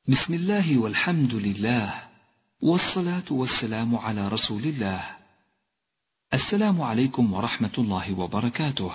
بسم الله والحمد لله والصلاة والسلام على رسول الله. السلام عليكم ورحمة الله وبركاته.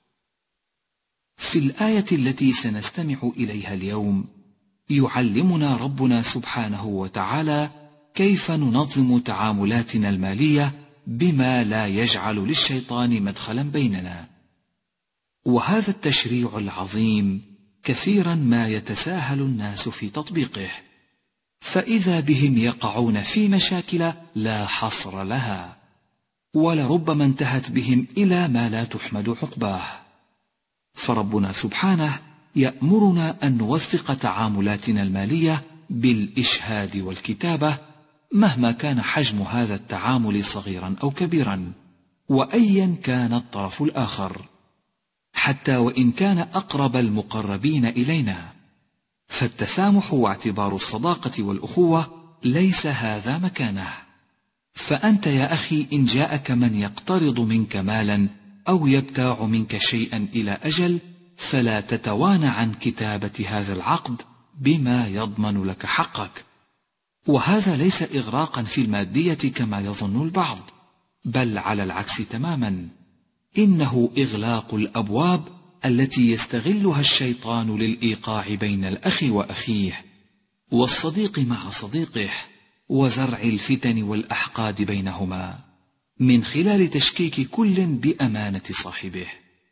في الآية التي سنستمع إليها اليوم يعلمنا ربنا سبحانه وتعالى كيف ننظم تعاملاتنا المالية بما لا يجعل للشيطان مدخلا بيننا. وهذا التشريع العظيم كثيرا ما يتساهل الناس في تطبيقه، فإذا بهم يقعون في مشاكل لا حصر لها، ولربما انتهت بهم إلى ما لا تحمد عقباه. فربنا سبحانه يأمرنا أن نوثق تعاملاتنا المالية بالإشهاد والكتابة، مهما كان حجم هذا التعامل صغيرا أو كبيرا، وأيا كان الطرف الآخر، حتى وإن كان أقرب المقربين إلينا. فالتسامح واعتبار الصداقة والأخوة ليس هذا مكانه. فأنت يا أخي إن جاءك من يقترض منك مالا أو يبتاع منك شيئا إلى أجل، فلا تتوانى عن كتابة هذا العقد بما يضمن لك حقك. وهذا ليس إغراقا في المادية كما يظن البعض، بل على العكس تماما، إنه إغلاق الأبواب التي يستغلها الشيطان للإيقاع بين الأخ وأخيه، والصديق مع صديقه، وزرع الفتن والأحقاد بينهما، من خلال تشكيك كل بأمانة صاحبه.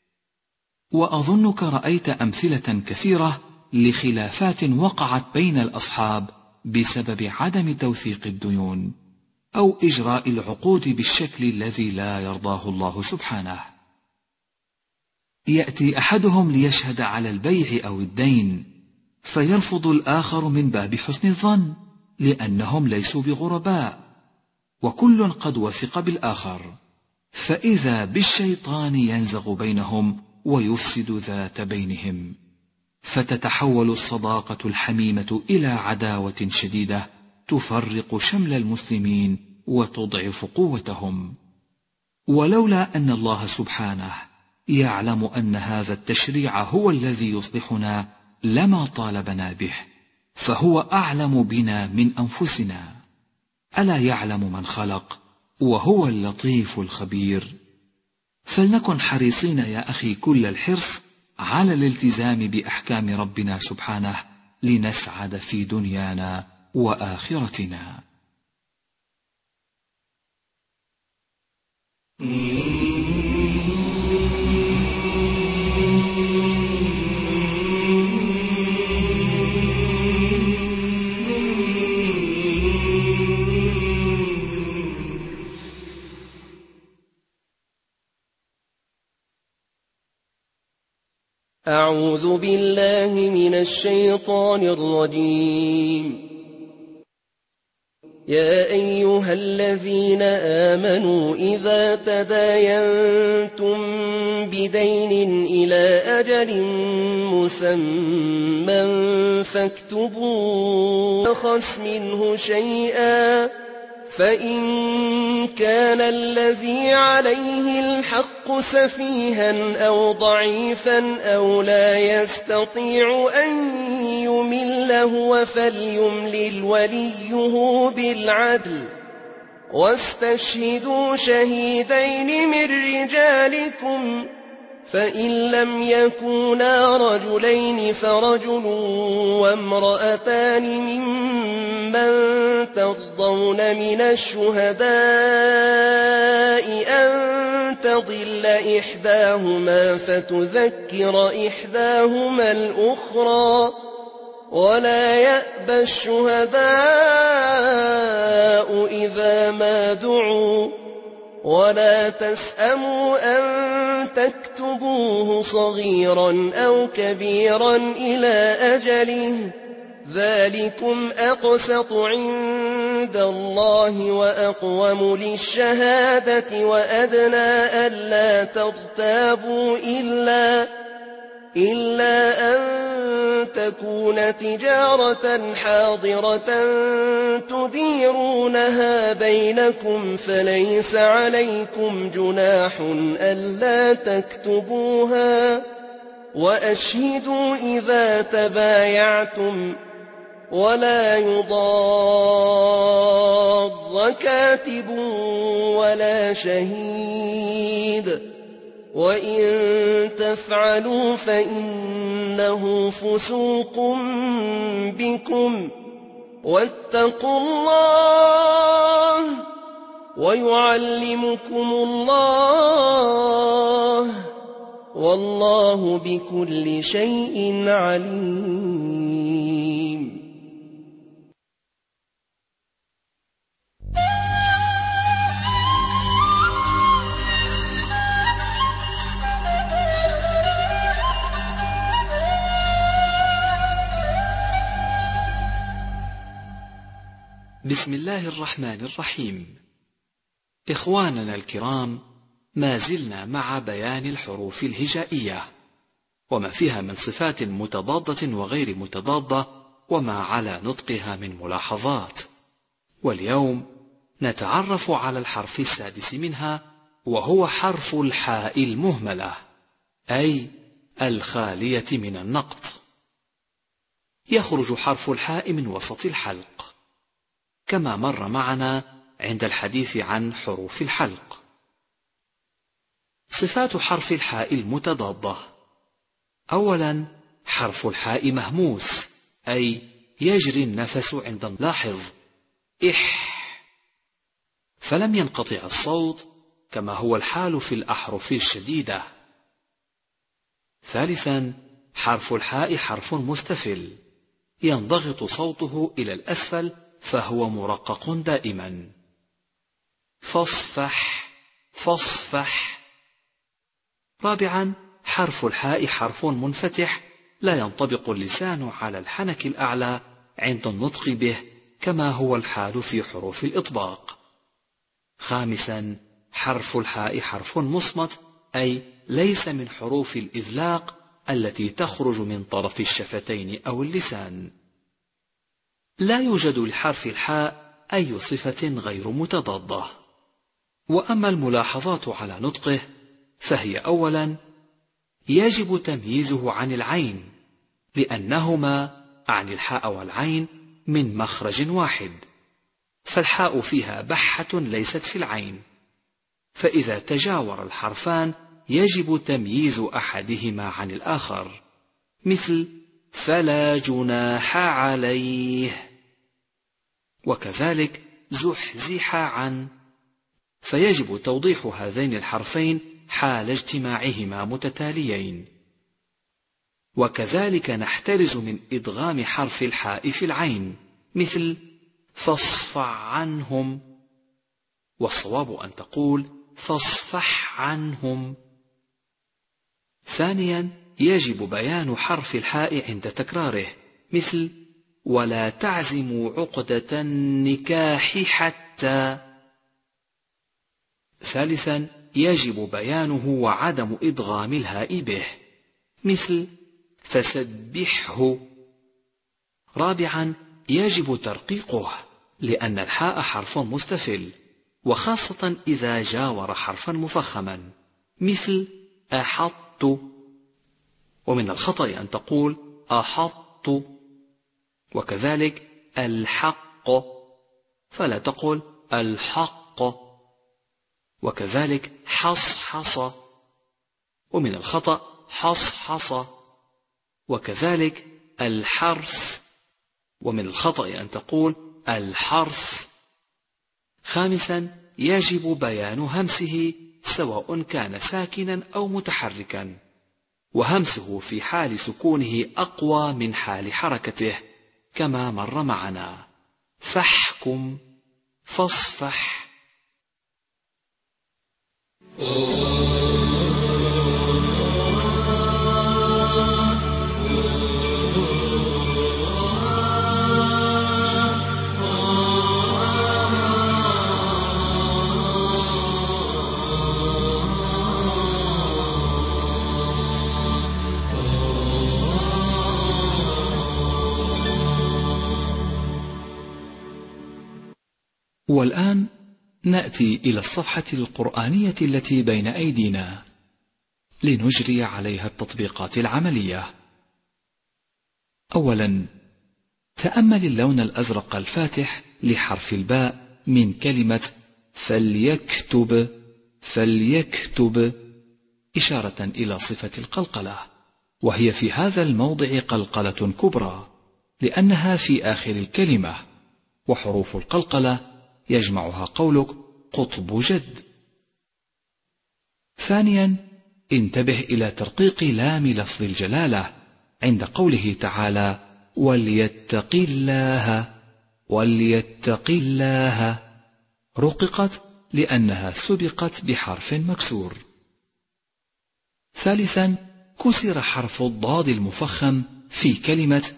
وأظنك رأيت أمثلة كثيرة لخلافات وقعت بين الأصحاب بسبب عدم توثيق الديون أو إجراء العقود بالشكل الذي لا يرضاه الله سبحانه. يأتي أحدهم ليشهد على البيع أو الدين، فيرفض الآخر من باب حسن الظن، لأنهم ليسوا بغرباء، وكل قد وثق بالآخر، فإذا بالشيطان ينزغ بينهم ويفسد ذات بينهم، فتتحول الصداقة الحميمة إلى عداوة شديدة تفرق شمل المسلمين وتضعف قوتهم. ولولا أن الله سبحانه يعلم أن هذا التشريع هو الذي يصلحنا لما طالبنا به، فهو أعلم بنا من أنفسنا. ألا يعلم من خلق وهو اللطيف الخبير؟ فلنكن حريصين يا أخي كل الحرص على الالتزام بأحكام ربنا سبحانه، لنسعد في دنيانا وآخرتنا. أعوذ بالله من الشيطان الرجيم. يا أيها الذين آمنوا إذا تداينتم بدين إلى أجل مسمى فاكتبوه أخس منه شيئا، فإن كان الذي عليه الحق سفيها أو ضعيفا أو لا يستطيع أن يمل هو فليملل وليه بالعدل، واستشهدوا شهيدين من رجالكم، فإن لم يكونا رجلين فرجل وامرأتان ممن ترضون من الشهداء أن تضل إحداهما فتذكر إحداهما الأخرى، ولا يأبى الشهداء إذا ما دعوا، ولا تسأموا أن تكتبوه صغيرا أو كبيرا إلى أجله، ذلكم أقسط عند الله وأقوم للشهادة وأدنى ألا ترتابوا إلا أن تكون تجارة حاضرة تديرونها بينكم، فليس عليكم جناح ألا تكتبوها، وأشهدوا إذا تبايعتم، ولا يضار كاتب ولا شهيد وإن تفعلوا فإنه فسوق بكم واتقوا الله ويعلمكم الله والله بكل شيء عليم. بسم الله الرحمن الرحيم. إخواننا الكرام، ما زلنا مع بيان الحروف الهجائية وما فيها من صفات متضادة وغير متضادة وما على نطقها من ملاحظات، واليوم نتعرف على الحرف السادس منها، وهو حرف الحاء المهملة، أي الخالية من النقط. يخرج حرف الحاء من وسط الحلق كما مر معنا عند الحديث عن حروف الحلق. صفات حرف الحاء المتضادة: أولا، حرف الحاء مهموس، أي يجري النفس عند نلاحظ إح، فلم ينقطع الصوت كما هو الحال في الأحرف الشديدة. ثالثا، حرف الحاء حرف مستفل، ينضغط صوته إلى الأسفل فهو مرقق دائما. فاصفح فاصفح. رابعا، حرف الحاء حرف منفتح، لا ينطبق اللسان على الحنك الأعلى عند النطق به كما هو الحال في حروف الإطباق. خامسا، حرف الحاء حرف مصمت، أي ليس من حروف الإذلاق التي تخرج من طرف الشفتين أو اللسان. لا يوجد لحرف الحاء أي صفة غير متضادة. وأما الملاحظات على نطقه فهي: أولا، يجب تمييزه عن العين، لأنهما عن الحاء والعين من مخرج واحد، فالحاء فيها بحة ليست في العين، فإذا تجاور الحرفان يجب تمييز أحدهما عن الآخر، مثل فلا جناح عليه، وكذلك زحزح عن، فيجب توضيح هذين الحرفين حال اجتماعهما متتاليين. وكذلك نحترز من إدغام حرف الحاء في العين، مثل فاصفع عنهم، والصواب أن تقول فاصفح عنهم. ثانيا، يجب بيان حرف الحاء عند تكراره، مثل ولا تعزموا عقدة النكاح حتى. ثالثا، يجب بيانه وعدم إدغام الهاء به، مثل فسبحه. رابعا، يجب ترقيقه، لأن الحاء حرف مستفل، وخاصة إذا جاور حرفا مفخما، مثل أحط. ومن الخطأ أن تقول أحط، وكذلك الحق، فلا تقل الحق، وكذلك حصحص، ومن الخطأ حصحص، وكذلك الحرث، ومن الخطأ أن تقول الحرث. خامسا، يجب بيان همسه سواء كان ساكنا أو متحركا، وهمسه في حال سكونه أقوى من حال حركته كما مر معنا: فاحكم، فاصفح. والآن نأتي إلى الصفحة القرآنية التي بين أيدينا لنجري عليها التطبيقات العملية. أولا، تأمل اللون الأزرق الفاتح لحرف الباء من كلمة فليكتب إشارة إلى صفة القلقلة، وهي في هذا الموضع قلقلة كبرى لأنها في آخر الكلمة، وحروف القلقلة يجمعها قولك قطب جد. ثانيا، انتبه إلى ترقيق لام لفظ الجلالة عند قوله تعالى وليتق الله، رققت لأنها سبقت بحرف مكسور. ثالثا، كسر حرف الضاد المفخم في كلمة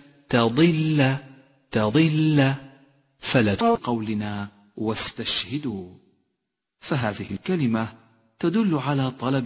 تضل فلا قولنا واستشهدوا، فهذه الكلمة تدل على طلب